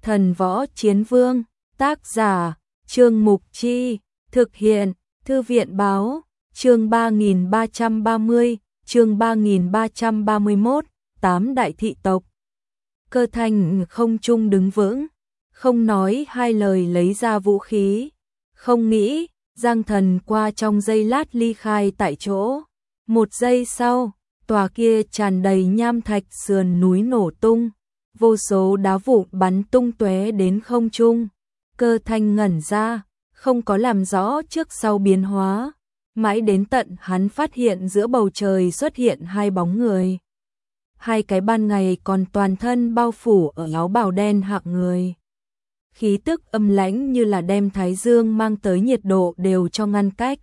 Thần Võ Chiến Vương, tác giả, Trương Mục Chi, thực hiện, Thư viện Báo, chương 3330, chương 3331, 8 đại thị tộc. Cơ Thanh không trung đứng vững, không nói hai lời lấy ra vũ khí, không nghĩ, Giang Thần qua trong giây lát ly khai tại chỗ. Một giây sau, tòa kia tràn đầy nham thạch sườn núi nổ tung, vô số đá vụn bắn tung tóe đến không trung. Cơ Thanh ngẩn ra, không có làm rõ trước sau biến hóa, mãi đến tận hắn phát hiện giữa bầu trời xuất hiện hai bóng người. Hai cái ban ngày còn toàn thân bao phủ ở áo bào đen hạng người. Khí tức âm lãnh như là đem thái dương mang tới nhiệt độ đều cho ngăn cách.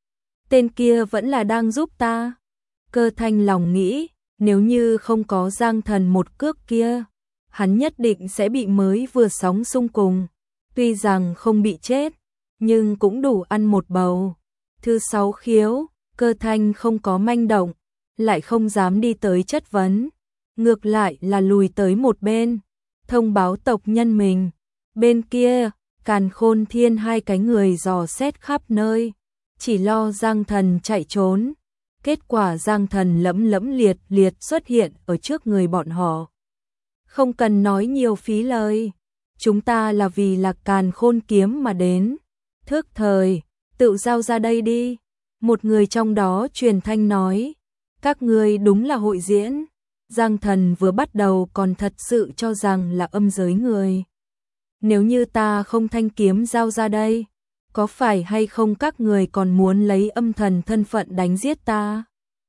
Tên kia vẫn là đang giúp ta. Cơ Thanh lòng nghĩ, nếu như không có Giang Thần một cước kia, hắn nhất định sẽ bị mới vừa sóng xung cùng. Tuy rằng không bị chết, nhưng cũng đủ ăn một bầu. Thứ 6 khiếu, Cơ Thanh không có manh động, lại không dám đi tới chất vấn. Ngược lại là lùi tới một bên, thông báo tộc nhân mình. Bên kia, Càn Khôn Thiên hai cái người dò xét khắp nơi, chỉ lo Giang Thần chạy trốn. Kết quả Giang Thần lẫm lẫm liệt liệt xuất hiện ở trước người bọn họ. Không cần nói nhiều phí lời, chúng ta là vì là Càn Khôn kiếm mà đến. Thước thời, tự giao ra đây đi. Một người trong đó truyền thanh nói, các ngươi đúng là hội diễn. Giang Thần vừa bắt đầu còn thật sự cho rằng là âm giới người. Nếu như ta không thanh kiếm giao ra đây, có phải hay không các người còn muốn lấy âm thần thân phận đánh giết ta?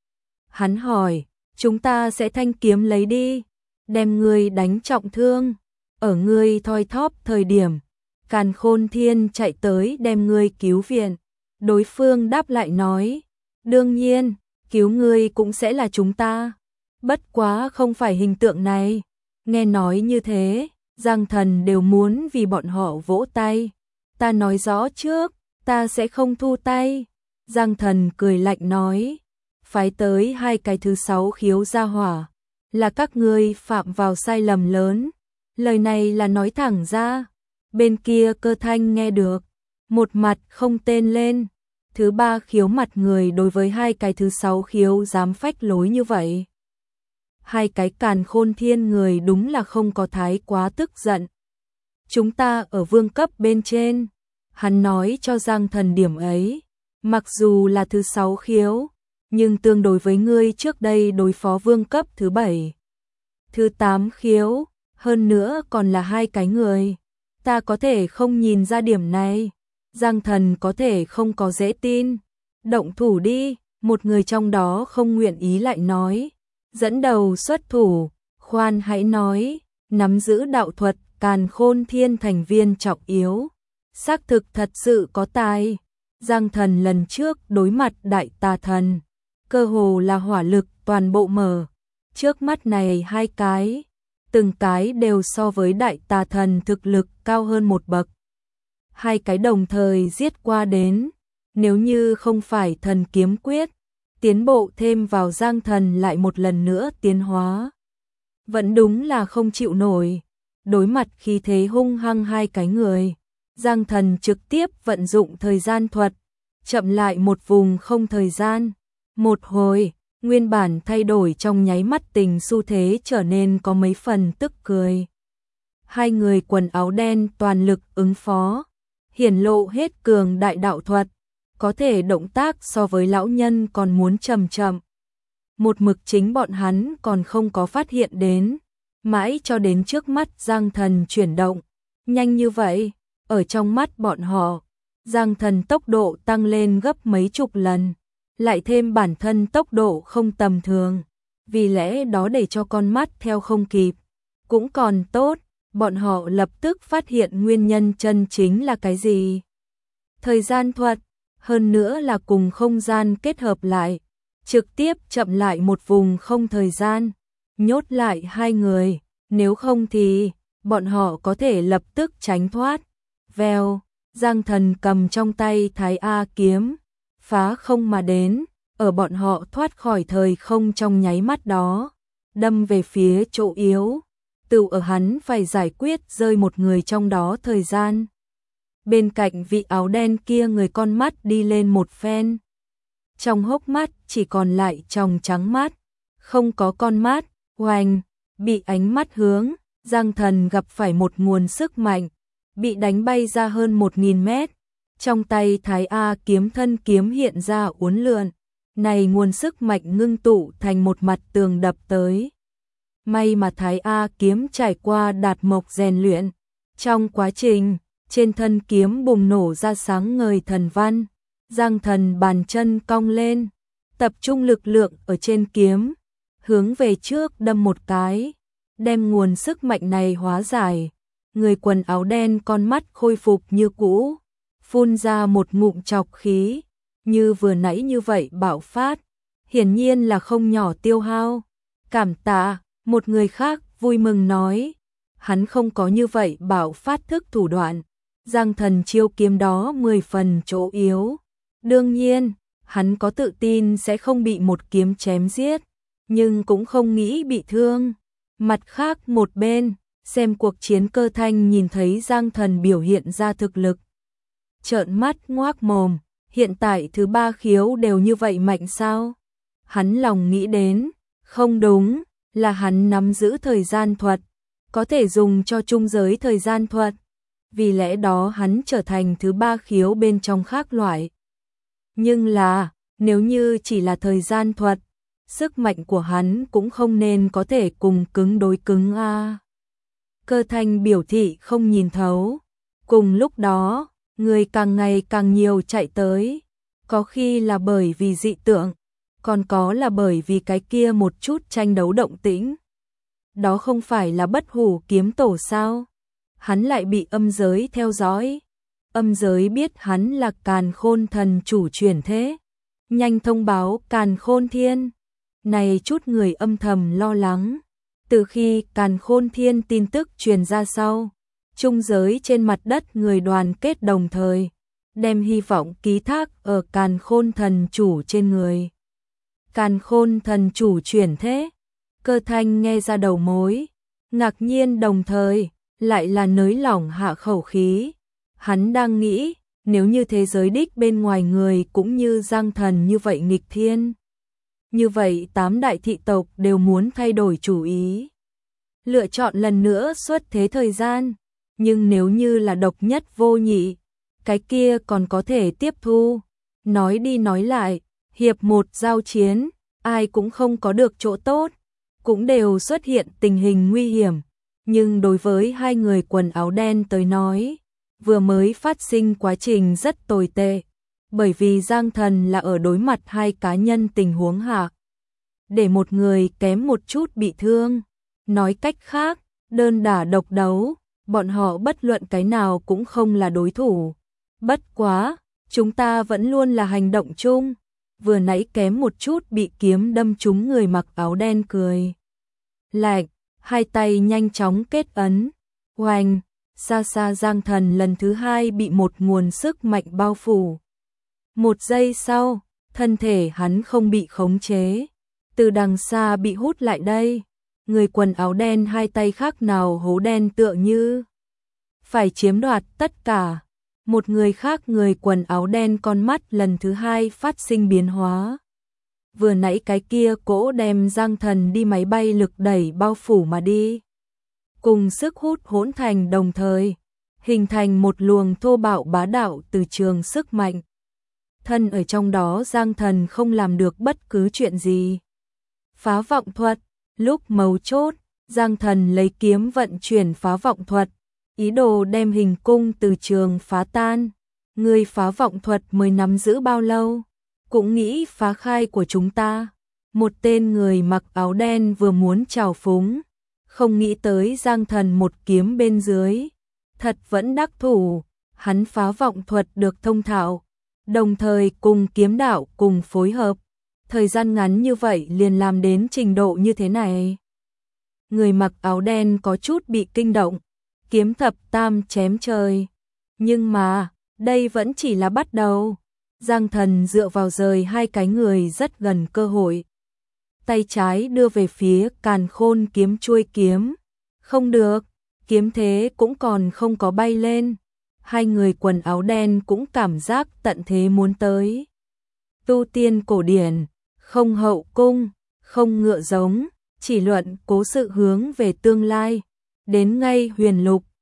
Hắn hỏi, chúng ta sẽ thanh kiếm lấy đi, đem ngươi đánh trọng thương. Ở ngươi thoi thóp thời điểm, Càn Khôn Thiên chạy tới đem ngươi cứu viện. Đối phương đáp lại nói, đương nhiên, cứu ngươi cũng sẽ là chúng ta. Bất quá không phải hình tượng này. Nghe nói như thế, Giang Thần đều muốn vì bọn họ vỗ tay. Ta nói rõ trước, ta sẽ không thu tay. Giang Thần cười lạnh nói, phái tới hai cái thứ 6 khiếu gia hỏa, là các ngươi phạm vào sai lầm lớn. Lời này là nói thẳng ra. Bên kia Cơ Thanh nghe được, một mặt không tên lên. Thứ 3 khiếu mặt người đối với hai cái thứ 6 khiếu dám phách lối như vậy. Hai cái Càn Khôn Thiên người đúng là không có thái quá tức giận. Chúng ta ở vương cấp bên trên. Hắn nói cho Giang Thần điểm ấy. Mặc dù là thứ 6 khiếu, nhưng tương đối với ngươi trước đây đối phó vương cấp thứ 7. Thứ 8 khiếu, hơn nữa còn là hai cái người. Ta có thể không nhìn ra điểm này. Giang Thần có thể không có dễ tin. Động thủ đi, một người trong đó không nguyện ý lại nói. Dẫn đầu xuất thủ, khoan hãy nói, nắm giữ đạo thuật Càn Khôn Thiên thành viên trọng yếu. Xác thực thật sự có tài. Giang Thần lần trước đối mặt đại tà thần, cơ hồ là hỏa lực toàn bộ mở. Trước mắt này hai cái, từng cái đều so với đại tà thần thực lực cao hơn một bậc. Hai cái đồng thời giết qua đến, nếu như không phải thần kiếm quyết, tiến bộ thêm vào Giang Thần lại một lần nữa tiến hóa. Vẫn đúng là không chịu nổi. Đối mặt khí thế hung hăng hai cái người, Giang Thần trực tiếp vận dụng thời gian thuật, chậm lại một vùng không thời gian. Một hồi, nguyên bản thay đổi trong nháy mắt tình xu thế trở nên có mấy phần tức cười. Hai người quần áo đen toàn lực ứng phó, hiển lộ hết cường đại đạo thuật, có thể động tác so với lão nhân còn muốn chậm chậm. Một mực chính bọn hắn còn không có phát hiện đến, mãi cho đến trước mắt Giang Thần chuyển động. Nhanh như vậy, ở trong mắt bọn họ, Giang Thần tốc độ tăng lên gấp mấy chục lần, lại thêm bản thân tốc độ không tầm thường, vì lẽ đó để cho con mắt theo không kịp. Cũng còn tốt, bọn họ lập tức phát hiện nguyên nhân chân chính là cái gì. Thời gian thuật, hơn nữa là cùng không gian kết hợp lại, trực tiếp chậm lại một vùng không thời gian, nhốt lại hai người, nếu không thì bọn họ có thể lập tức tránh thoát. Vèo, Giang Thần cầm trong tay Thái A kiếm, phá không mà đến, ở bọn họ thoát khỏi thời không trong nháy mắt đó, đâm về phía chỗ yếu. tự ở hắn phải giải quyết rơi một người trong đó thời gian. Bên cạnh vị áo đen kia người con mắt đi lên một phen. Trong hốc mắt chỉ còn lại tròng trắng mắt, không có con mắt, oanh, bị ánh mắt hướng, Giang Thần gặp phải một nguồn sức mạnh, bị đánh bay ra hơn 1000 mét. Trong tay Thái A kiếm thân kiếm hiện ra uốn lượn, này nguồn sức mạnh ngưng tụ thành một mặt tường đập tới. May mà Thái A kiếm trải qua đạt mộc rèn luyện, trong quá trình, trên thân kiếm bùng nổ ra sáng ngời thần văn. Giang Thần bàn chân cong lên, tập trung lực lượng ở trên kiếm, hướng về trước đâm một cái, đem nguồn sức mạnh này hóa giải. Người quần áo đen con mắt khôi phục như cũ, phun ra một ngụm trọc khí, như vừa nãy như vậy bạo phát, hiển nhiên là không nhỏ tiêu hao. Cảm tạ, một người khác vui mừng nói, hắn không có như vậy bạo phát thức thủ đoạn. Giang Thần chiêu kiếm đó 10 phần chỗ yếu. Đương nhiên, hắn có tự tin sẽ không bị một kiếm chém giết, nhưng cũng không nghĩ bị thương. Mặt khác một bên, xem cuộc chiến Cơ Thanh nhìn thấy Giang Thần biểu hiện ra thực lực. Trợn mắt ngoác mồm, hiện tại thứ 3 khiếu đều như vậy mạnh sao? Hắn lòng nghĩ đến, không đúng, là hắn nắm giữ thời gian thuật, có thể dùng cho trung giới thời gian thuật. Vì lẽ đó hắn trở thành thứ 3 khiếu bên trong khác loại. Nhưng là, nếu như chỉ là thời gian thuật, sức mạnh của hắn cũng không nên có thể cùng cứng đối cứng a. Cơ Thanh biểu thị không nhìn thấu. Cùng lúc đó, người càng ngày càng nhiều chạy tới, có khi là bởi vì dị tượng, còn có là bởi vì cái kia một chút tranh đấu động tĩnh. Đó không phải là Bất Hủ kiếm tổ sao? Hắn lại bị âm giới theo dõi. Âm giới biết hắn là Càn Khôn thần chủ chuyển thế, nhanh thông báo Càn Khôn Thiên. Này chút người âm thầm lo lắng. Từ khi Càn Khôn Thiên tin tức truyền ra sau, trung giới trên mặt đất người đoàn kết đồng thời, đem hy vọng ký thác ở Càn Khôn thần chủ trên người. Càn Khôn thần chủ chuyển thế, Cơ Thanh nghe ra đầu mối, ngạc nhiên đồng thời, lại là nới lỏng hạ khẩu khí. Hắn đang nghĩ, nếu như thế giới đích bên ngoài người cũng như Giang Thần như vậy nghịch thiên, như vậy 8 đại thị tộc đều muốn thay đổi chủ ý, lựa chọn lần nữa xuất thế thời gian. Nhưng nếu như là độc nhất vô nhị, cái kia còn có thể tiếp thu. Nói đi nói lại, hiệp một giao chiến, ai cũng không có được chỗ tốt, cũng đều xuất hiện tình hình nguy hiểm. Nhưng đối với hai người quần áo đen tới nói, vừa mới phát sinh quá trình rất tồi tệ, bởi vì Giang Thần là ở đối mặt hai cá nhân tình huống hạ, để một người kém một chút bị thương. Nói cách khác, đơn đả độc đấu, bọn họ bất luận cái nào cũng không là đối thủ. Bất quá, chúng ta vẫn luôn là hành động chung. Vừa nãy kém một chút bị kiếm đâm trúng người mặc áo đen cười lạnh, hai tay nhanh chóng kết ấn. Oanh, xa xa Giang Thần lần thứ hai bị một nguồn sức mạnh bao phủ. Một giây sau, thân thể hắn không bị khống chế, từ đằng xa bị hút lại đây. Người quần áo đen hai tay khác nào hố đen tựa như phải chiếm đoạt tất cả. Một người khác người quần áo đen con mắt lần thứ hai phát sinh biến hóa. Vừa nãy cái kia cỗ đem Giang Thần đi máy bay lực đẩy bao phủ mà đi, cùng sức hút hỗn thành đồng thời, hình thành một luồng thô bạo bá đạo từ trường sức mạnh. Thân ở trong đó Giang Thần không làm được bất cứ chuyện gì. Phá vọng thuật, lúc mấu chốt, Giang Thần lấy kiếm vận chuyển phá vọng thuật, ý đồ đem hình cung từ trường phá tan. Người phá vọng thuật mới nắm giữ bao lâu, cũng nghĩ phá khai của chúng ta. Một tên người mặc áo đen vừa muốn trào phúng, không nghĩ tới Giang Thần một kiếm bên dưới, thật vẫn đắc thủ. Hắn phá vọng thuật được thông thạo, đồng thời cùng kiếm đạo cùng phối hợp, thời gian ngắn như vậy liền làm đến trình độ như thế này. Người mặc áo đen có chút bị kinh động, kiếm thập tam chém trời. Nhưng mà, đây vẫn chỉ là bắt đầu. Giang Thần dựa vào rời hai cái người rất gần cơ hội. Tay trái đưa về phía Càn Khôn kiếm chuôi kiếm, Không được, kiếm thế cũng còn không có bay lên. Hai người quần áo đen cũng cảm giác tận thế muốn tới. Tu tiên cổ điển, không hậu cung, không ngựa giống, chỉ luận cố sự hướng về tương lai. Đến ngay huyền lục,